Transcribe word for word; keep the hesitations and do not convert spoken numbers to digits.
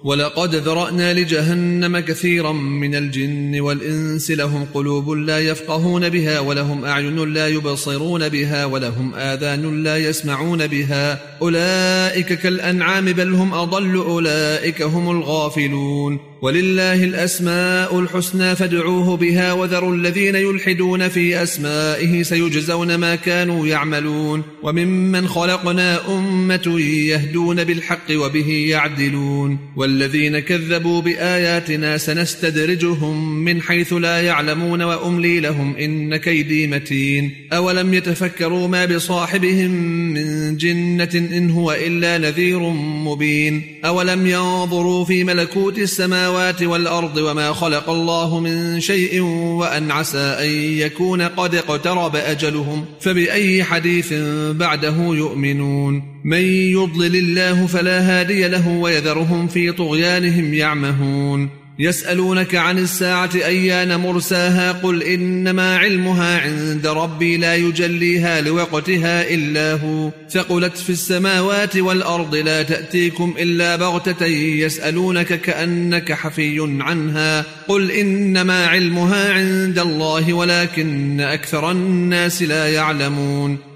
ولقد ذرأنا لجهنم كثيرا من الجن والإنس لهم قلوب لا يفقهون بها ولهم أعين لا يبصرون بها ولهم آذان لا يسمعون بها أولئك كالأنعام بل هم أضل أولئك هم الغافلون ولله الأسماء الحسنى فادعوه بها وذروا الذين يلحدون في أسمائه سيجزون ما كانوا يعملون وممن خلقنا أمة يهدون بالحق وبه يعدلون والذين كذبوا بآياتنا سنستدرجهم من حيث لا يعلمون وأملي لهم إن كيدي متين أولم يتفكروا ما بصاحبهم من جنة إن هو إلا نذير مبين أولم ينظروا في ملكوت السماوات والأرض وما خلق الله من شيء وأن عسى أن يكون قد اقترب أجلهم فبأي حديث بعده يؤمنون من يضلل الله فلا هادي له ويذرهم في طغيانهم يعمهون يسألونك عن الساعة أيان مرساها قل إنما علمها عند ربي لا يجليها لوقتها إلا هو ثقلت في السماوات والأرض لا تأتيكم إلا بغتة يسألونك كأنك حفي عنها قل إنما علمها عند الله ولكن أكثر الناس لا يعلمون